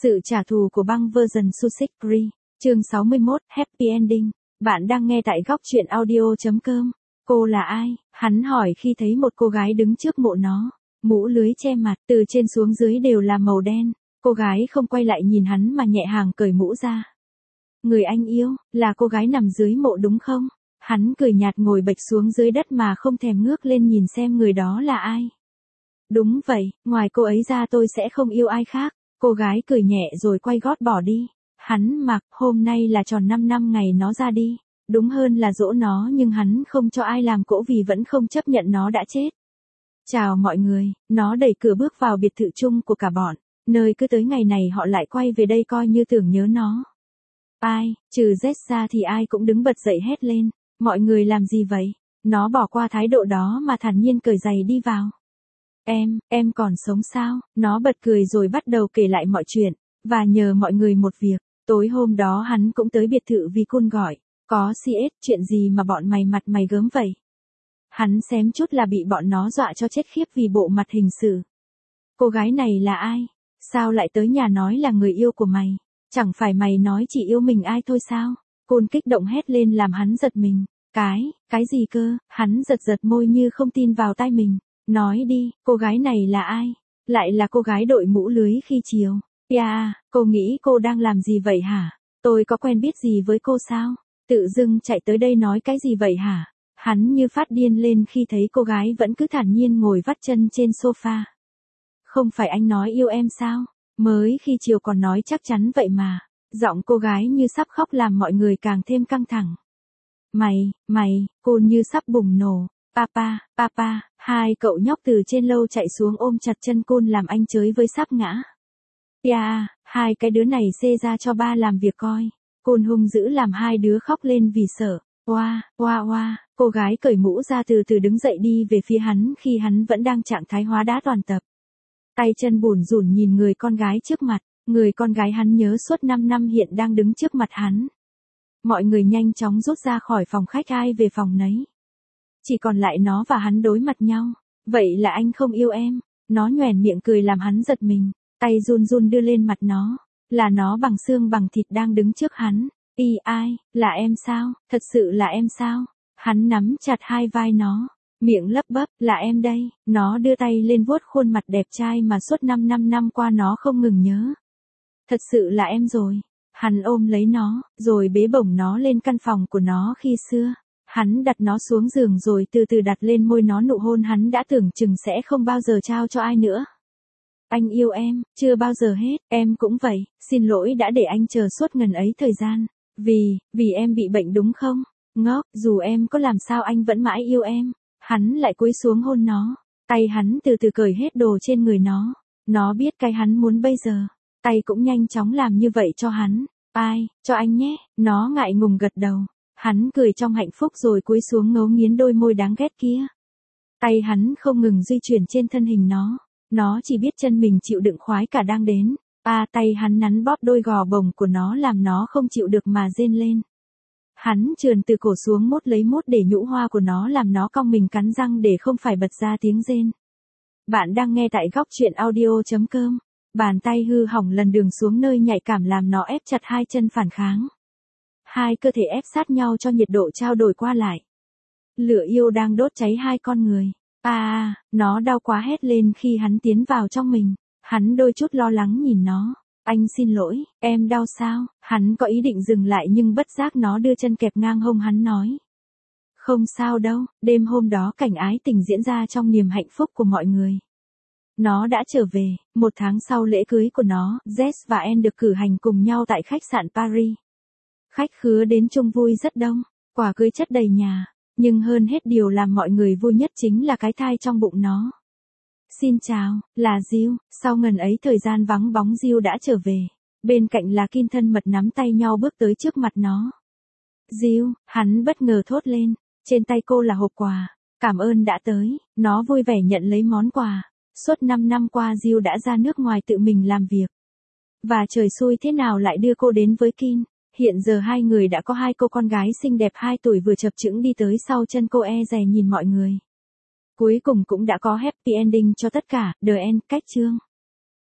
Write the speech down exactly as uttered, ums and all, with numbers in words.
Sự trả thù của băng version Sussex Free, chương sáu mươi mốt, Happy Ending. Bạn đang nghe tại góc truyện audio chấm com. Cô là ai? Hắn hỏi khi thấy một cô gái đứng trước mộ nó. Mũ lưới che mặt, từ trên xuống dưới đều là màu đen. Cô gái không quay lại nhìn hắn mà nhẹ hàng cởi mũ ra. Người anh yêu, là cô gái nằm dưới mộ đúng không? Hắn cười nhạt ngồi bệch xuống dưới đất mà không thèm ngước lên nhìn xem người đó là ai. Đúng vậy, ngoài cô ấy ra tôi sẽ không yêu ai khác. Cô gái cười nhẹ rồi quay gót bỏ đi. Hắn mặc, hôm nay là tròn năm năm ngày nó ra đi. Đúng hơn là dỗ nó nhưng hắn không cho ai làm cỗ vì vẫn không chấp nhận nó đã chết. Chào mọi người, nó đẩy cửa bước vào biệt thự chung của cả bọn. Nơi cứ tới ngày này họ lại quay về đây coi như tưởng nhớ nó. Ai, trừ Z ra thì ai cũng đứng bật dậy hét lên. Mọi người làm gì vậy? Nó bỏ qua thái độ đó mà thản nhiên cởi giày đi vào. Em, em còn sống sao? Nó bật cười rồi bắt đầu kể lại mọi chuyện, và nhờ mọi người một việc. Tối hôm đó hắn cũng tới biệt thự vì Kun gọi. Có xê ét, chuyện gì mà bọn mày mặt mày gớm vậy? Hắn xém chút là bị bọn nó dọa cho chết khiếp vì bộ mặt hình sự. Cô gái này là ai? Sao lại tới nhà nói là người yêu của mày? Chẳng phải mày nói chỉ yêu mình ai thôi sao? Kun kích động hét lên làm hắn giật mình. Cái, cái gì cơ? Hắn giật giật môi như không tin vào tai mình. Nói đi, cô gái này là ai? Lại là cô gái đội mũ lưới khi chiều. Yeah, cô nghĩ cô đang làm gì vậy hả? Tôi có quen biết gì với cô sao? Tự dưng chạy tới đây nói cái gì vậy hả? Hắn như phát điên lên khi thấy cô gái vẫn cứ thản nhiên ngồi vắt chân trên sofa. Không phải anh nói yêu em sao? Mới khi chiều còn nói chắc chắn vậy mà. Giọng cô gái như sắp khóc làm mọi người càng thêm căng thẳng. Mày, mày, cô như sắp bùng nổ. Papa, papa, hai cậu nhóc từ trên lâu chạy xuống ôm chặt chân Kun làm anh chới với sắp ngã. Yeah, hai cái đứa này xê ra cho ba làm việc coi. Kun hung dữ làm hai đứa khóc lên vì sợ. Oa, oa oa, cô gái cởi mũ ra từ từ đứng dậy đi về phía hắn khi hắn vẫn đang trạng thái hóa đá toàn tập. Tay chân bủn rủn nhìn người con gái trước mặt, người con gái hắn nhớ suốt năm năm hiện đang đứng trước mặt hắn. Mọi người nhanh chóng rút ra khỏi phòng khách ai về phòng nấy. Chỉ còn lại nó và hắn đối mặt nhau. Vậy là anh không yêu em. Nó nhoẻn miệng cười làm hắn giật mình. Tay run run đưa lên mặt nó. Là nó bằng xương bằng thịt đang đứng trước hắn. Y ai, là em sao? Thật sự là em sao? Hắn nắm chặt hai vai nó. Miệng lấp bấp, là em đây. Nó đưa tay lên vuốt khuôn mặt đẹp trai mà suốt năm năm năm qua nó không ngừng nhớ. Thật sự là em rồi. Hắn ôm lấy nó, rồi bế bổng nó lên căn phòng của nó khi xưa. Hắn đặt nó xuống giường rồi từ từ đặt lên môi nó nụ hôn hắn đã tưởng chừng sẽ không bao giờ trao cho ai nữa. Anh yêu em, chưa bao giờ hết, em cũng vậy, xin lỗi đã để anh chờ suốt ngần ấy thời gian. Vì, vì em bị bệnh đúng không? Ngốc, dù em có làm sao anh vẫn mãi yêu em. Hắn lại cúi xuống hôn nó. Tay hắn từ từ cởi hết đồ trên người nó. Nó biết cái hắn muốn bây giờ. Tay cũng nhanh chóng làm như vậy cho hắn. Ai, cho anh nhé, nó ngại ngùng gật đầu. Hắn cười trong hạnh phúc rồi cúi xuống ngấu nghiến đôi môi đáng ghét kia. Tay hắn không ngừng di chuyển trên thân hình nó. Nó chỉ biết chân mình chịu đựng khoái cả đang đến. À, tay hắn nắn bóp đôi gò bồng của nó làm nó không chịu được mà rên lên. Hắn trườn từ cổ xuống mốt lấy mốt để nhũ hoa của nó làm nó cong mình cắn răng để không phải bật ra tiếng rên. Bạn đang nghe tại góc truyện audio chấm com. Bàn tay hư hỏng lần đường xuống nơi nhạy cảm làm nó ép chặt hai chân phản kháng. Hai cơ thể ép sát nhau cho nhiệt độ trao đổi qua lại. Lửa yêu đang đốt cháy hai con người. À, nó đau quá hét lên khi hắn tiến vào trong mình. Hắn đôi chút lo lắng nhìn nó. Anh xin lỗi, em đau sao? Hắn có ý định dừng lại nhưng bất giác nó đưa chân kẹp ngang hông hắn nói. Không sao đâu, đêm hôm đó cảnh ái tình diễn ra trong niềm hạnh phúc của mọi người. Nó đã trở về, một tháng sau lễ cưới của nó, Jess và Anne được cử hành cùng nhau tại khách sạn Paris. Khách khứa đến chung vui rất đông, quà cưới chất đầy nhà, nhưng hơn hết điều làm mọi người vui nhất chính là cái thai trong bụng nó. Xin chào, là Jill, sau ngần ấy thời gian vắng bóng Jill đã trở về, bên cạnh là Kin thân mật nắm tay nhau bước tới trước mặt nó. Jill, hắn bất ngờ thốt lên, trên tay cô là hộp quà, cảm ơn đã tới, nó vui vẻ nhận lấy món quà. Suốt năm năm qua Jill đã ra nước ngoài tự mình làm việc. Và trời xui thế nào lại đưa cô đến với Kin. Hiện giờ hai người đã có hai cô con gái xinh đẹp hai tuổi vừa chập chững đi tới sau chân cô e dè nhìn mọi người. Cuối cùng cũng đã có happy ending cho tất cả, the end, cách chương.